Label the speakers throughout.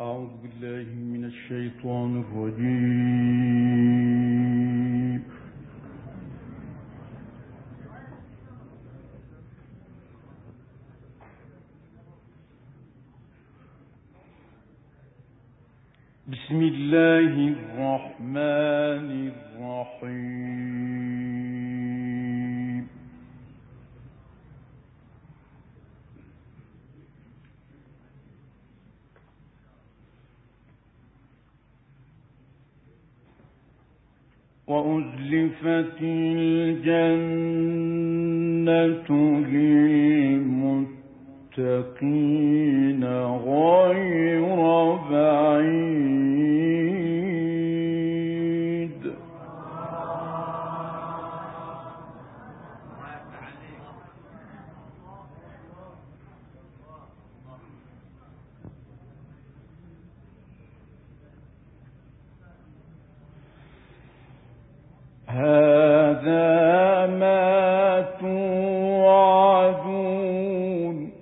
Speaker 1: أعوذ بالله من الشيطان الرجيم. بسم الله الرحمن الرحيم. وأزلفت الجنة للمتقين غير بعيد. هذا ما توعدون.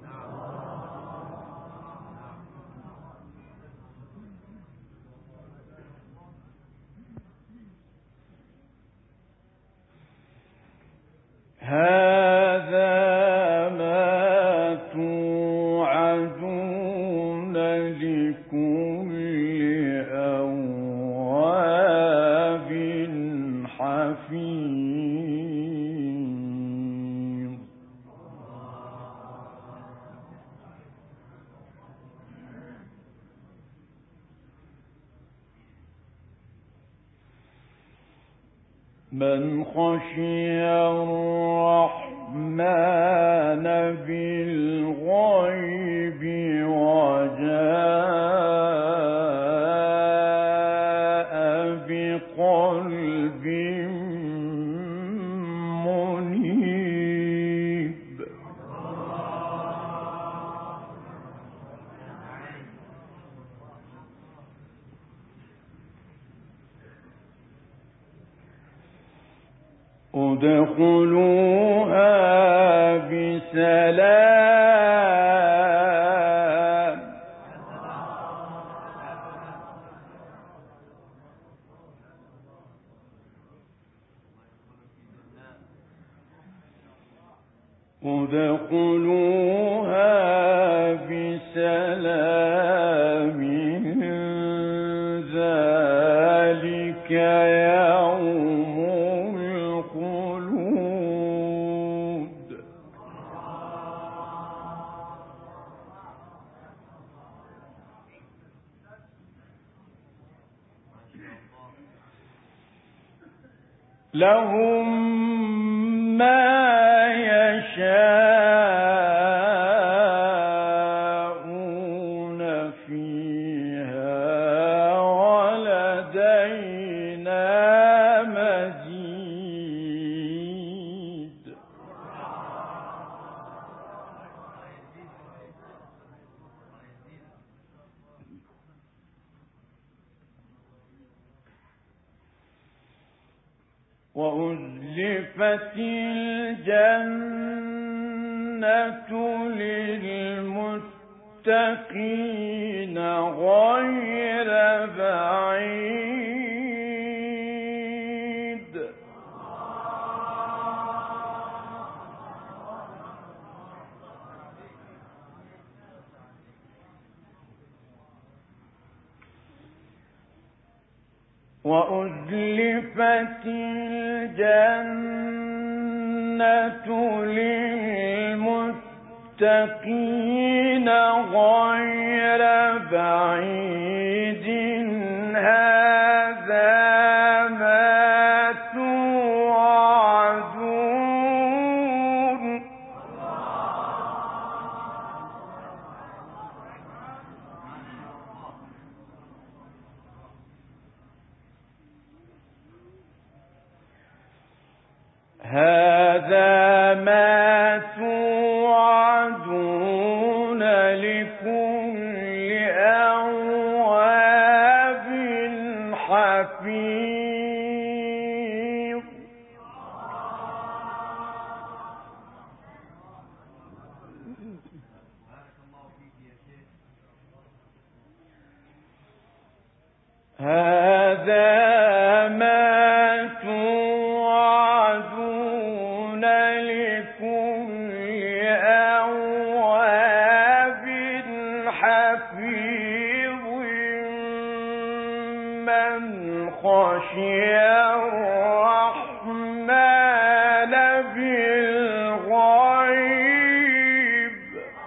Speaker 1: هذا ما توعدون لكل أواب حفيظ. من خشي الرحمن بالغيب وجاء بقلب منيب. ادخلوها بسلام. ادخلوها بسلام. ذلك يوم الخلود. لهم ما يشاءون فيها ولدينا مزيد. وأزلفت الجنة للمتقين غير بعيد. وأزلفت الجنة للمتقين غير بعيد. هذا ما توعدون. هذا ما توعدون لكل أواب حفيظ. هذا ما توعدون لكل أواب حفيظ من خشي الرحمن بالغيب.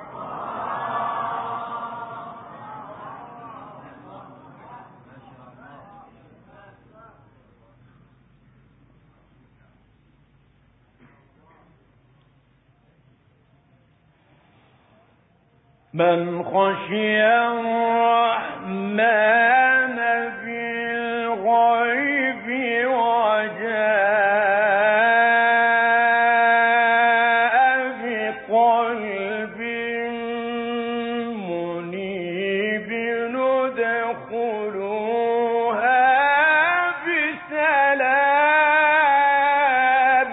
Speaker 1: من خشي الرحمن بالغيب وجاء بقلب منيب ندخلوها بسلام.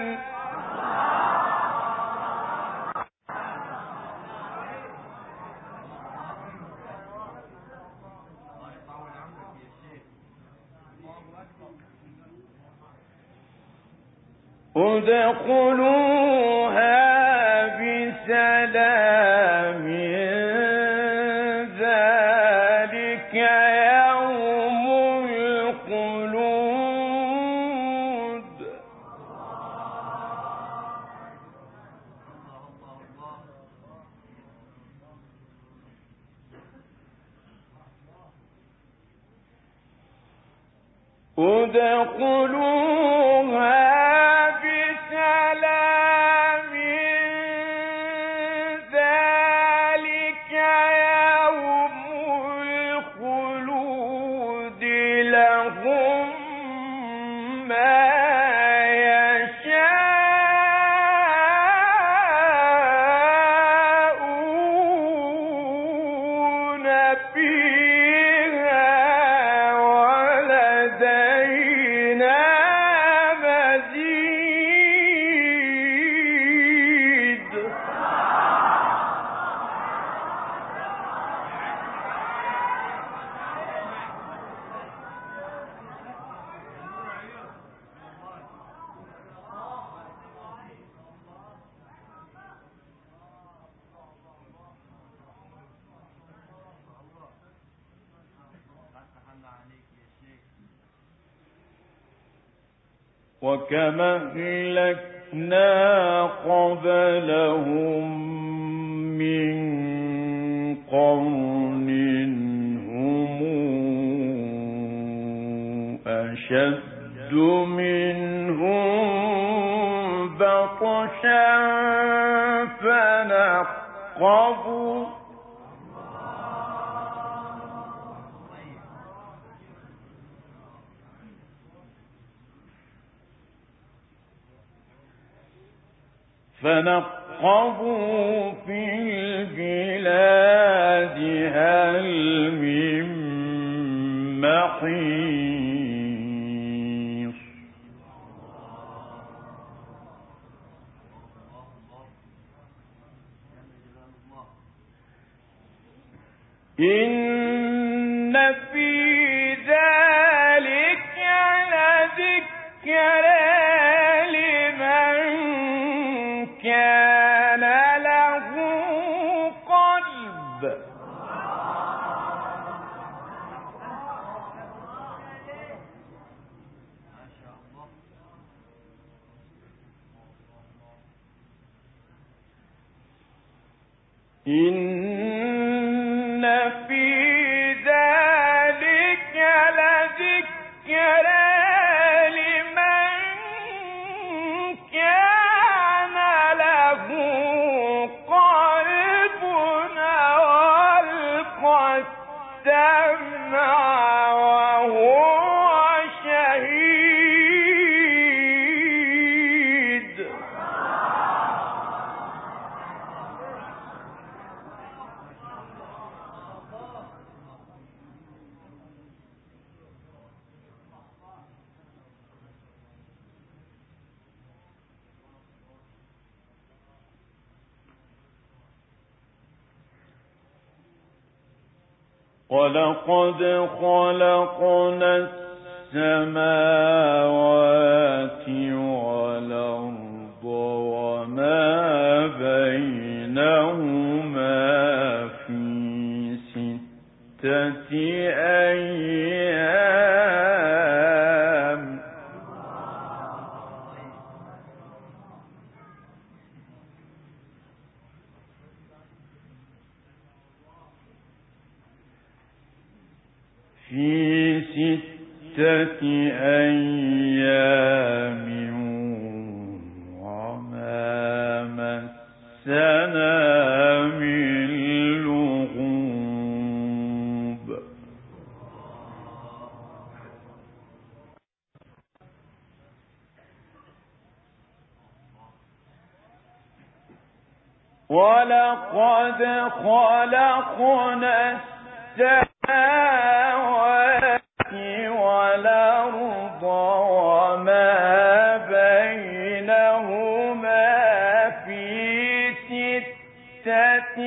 Speaker 1: ادخلوها بسلام ذلك يوم الخلود. ادخلوها بسلام ذلك يوم الخلود لهم ما يشاءون فيها ولدينا مزيد. وكما أهلكنا قبلهم من قرن هم أشد منهم بطشا فنقبوا في البلاد هل من محيص. إن في ذلك لذكرى لمن كان له قلب. إن في ذلك لذكرى لمن كان له قلب وألقى السمع وهو شهيد.
Speaker 2: وَلَقَدْ خَلَقْنَا السَّمَاوَاتِ وَالْأَرْضَ وَمَا بَيْنَهُمَا فِي سِتَّةِ أَيَّامٍ وَمَا مَسَّنَا مِن لُّغُوبٍ وَلَقَدْ خَلَقْنَا السَّمَاوَاتِ وَالْأَرْضَ وَمَا بَيْنَهُمَا فِي سِتَّةِ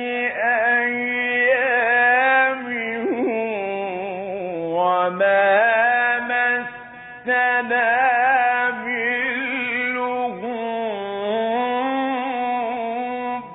Speaker 2: أَيَّامٍ وَمَا مَسَّنَا مِن لُّغُوبٍ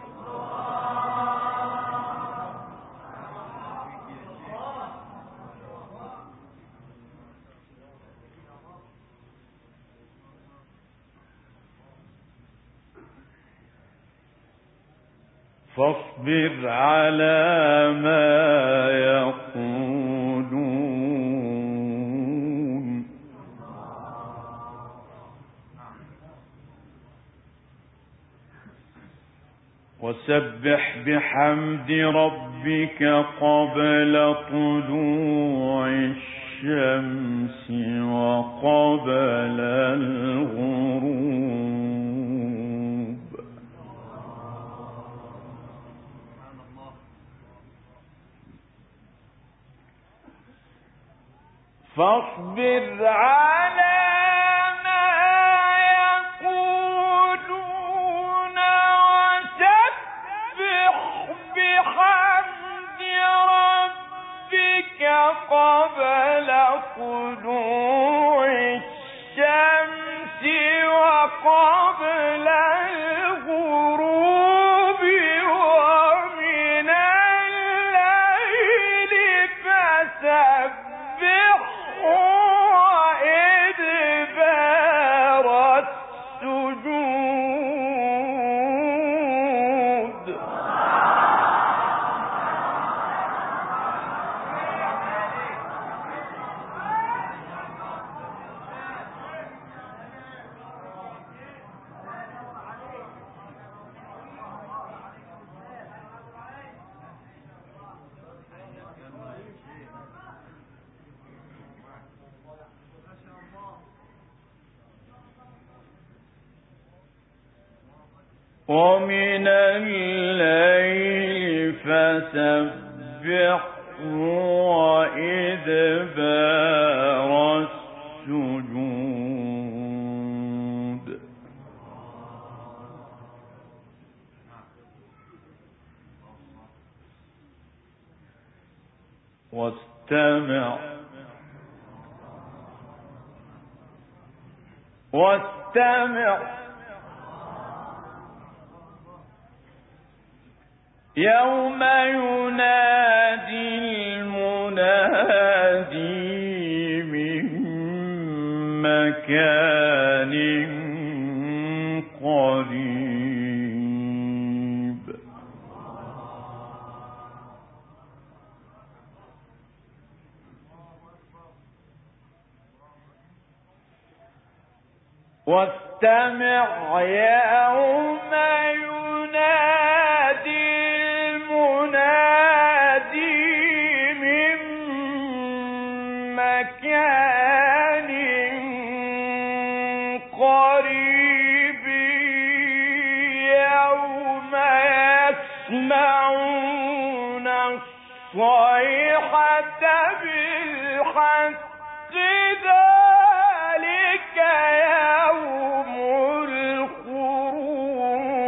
Speaker 2: فاصبر على ما يقولون وسبح بحمد ربك قبل طلوع الشمس وقبل الغروب فاصبر على ما يقولون وسبح بحمد ربك قبل طلوع الشمس وقبل الغروب ومن الليل فسبح وإدبار السجود ومن الليل فسبح وإدبار السجود واستمع يوم ينادي المنادي من مكان قريب واستمع يوم ينادي المنادي من مكان قريب يوم يسمعون الصيحة بالحق ذلك يوم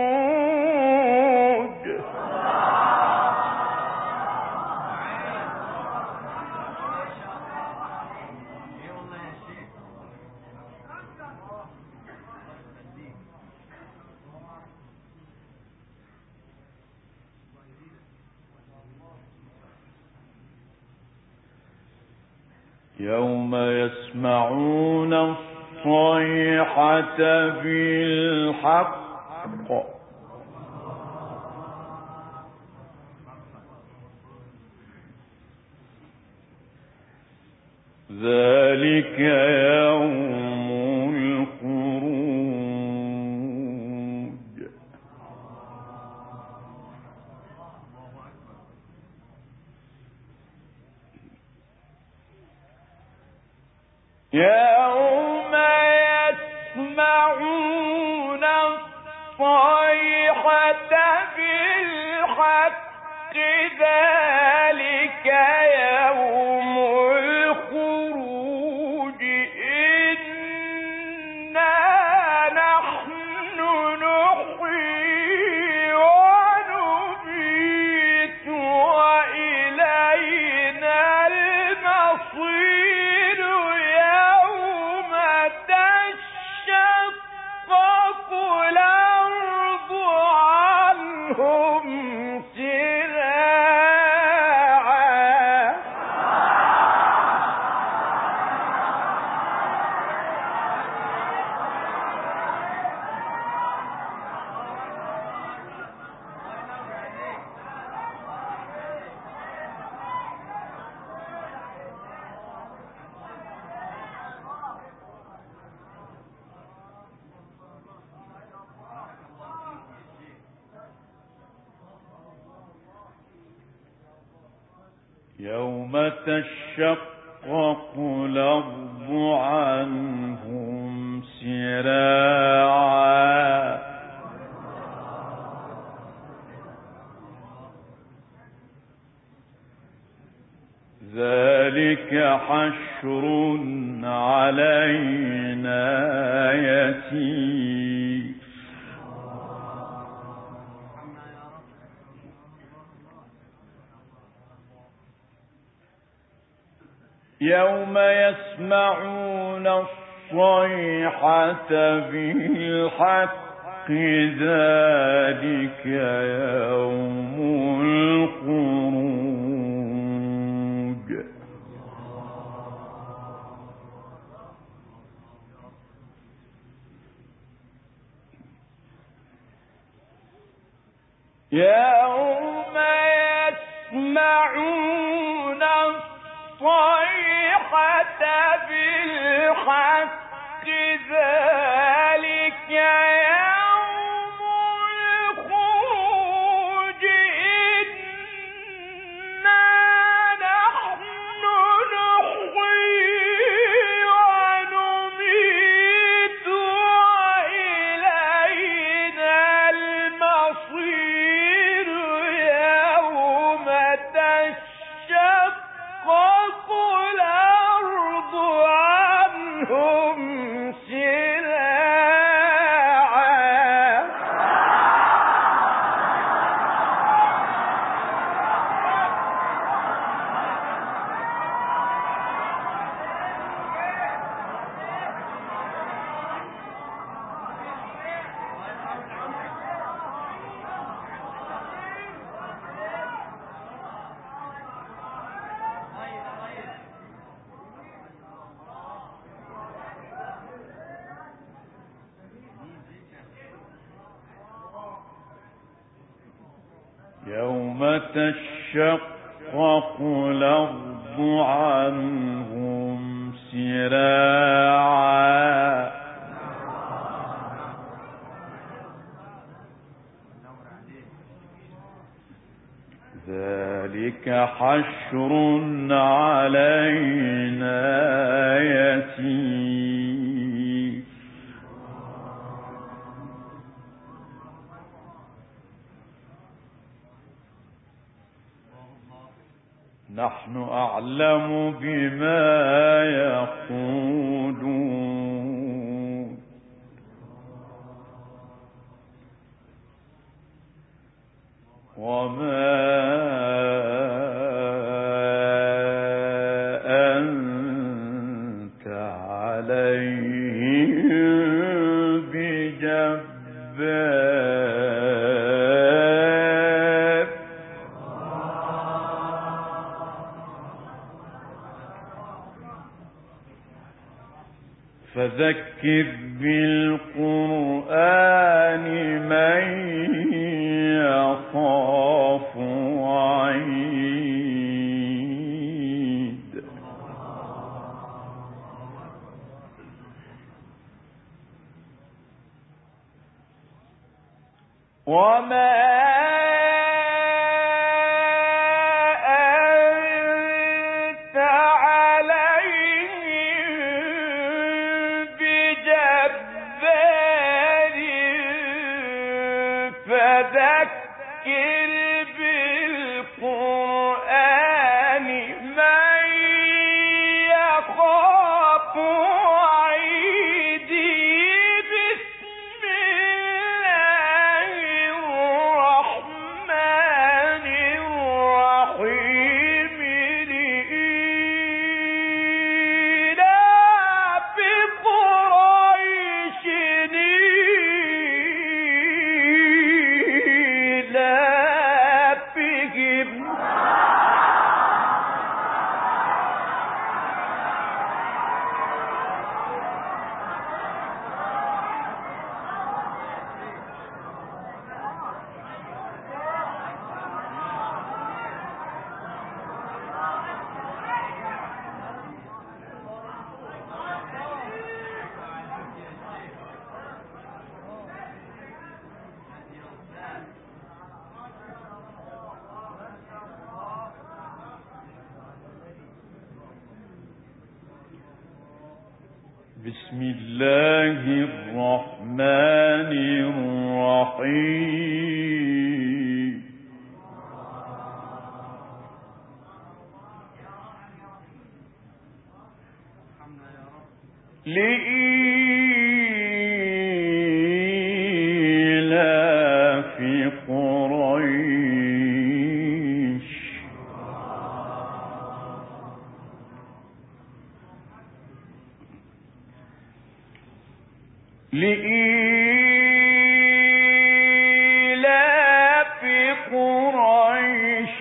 Speaker 2: الخروج
Speaker 3: يوم يسمعون الصيحة بالحق ذلك يوم الخروج.
Speaker 1: يوم يسمعون الصيحة بالحق ذلك يوم الخروج إنا نحن نحيي ونميت وإلينا المصير يوم تشقق الأرض عنهم سراعا.
Speaker 3: يوم تشقق الأرض عنهم سراعا ذلك حشر علينا يسير. يوم يسمعون الصيحة بالحق ذلك يوم الخروج.
Speaker 1: يوم يسمعون الصيحة بالحق ذلك يوم الخروج إنا نحن نحيي ونميت وإلينا المصير يوم تشقق الأرض عنهم سراعا.
Speaker 3: يوم تشقق الأرض عنهم سراعا ذلك حشر علينا يسير. نحن أعلم بما يقولون وما أنت عليهم بجبار. فذكر بالقرآن من يخاف وعيد. وما بسم الله الرحمن الرحيم. لإيلاف قريش لإيلاف قريش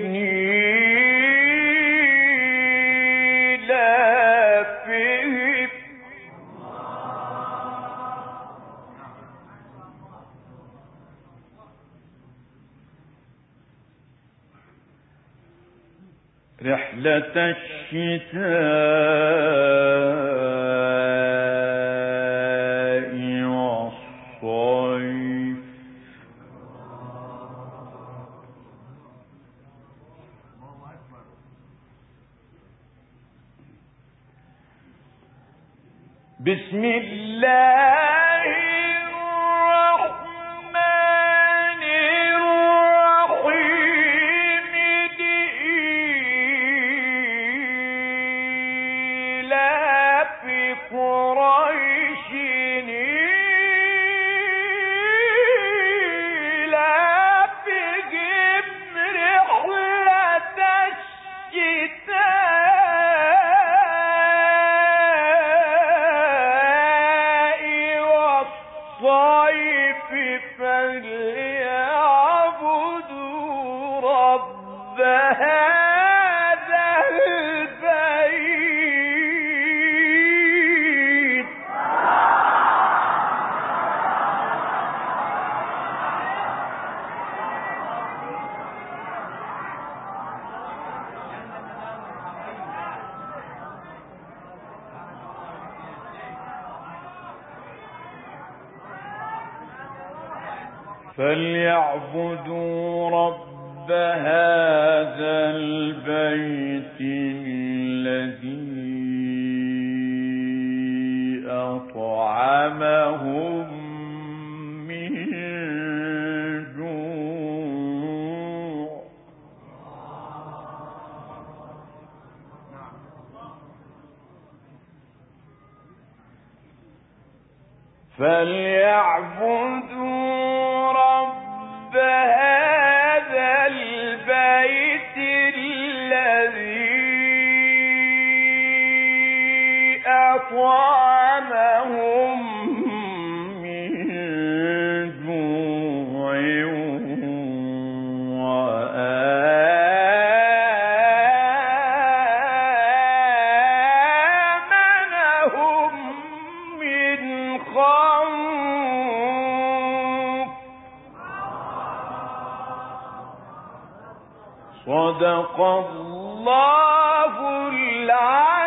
Speaker 3: إيلافهم رحلة الشتاء والصيف. بسم الله الرحمن الرحيم. لإيلاف قريش إيلافهم رحلة الشتاء والصيف فليعبدوا رب هذا البيت. فليعبدوا رب هذا البيت الذي أطعمهم من جوع. فليعبدوا رب هذا البيت الذي أطعمهم من جوع وآمنهم صدق الله العظيم.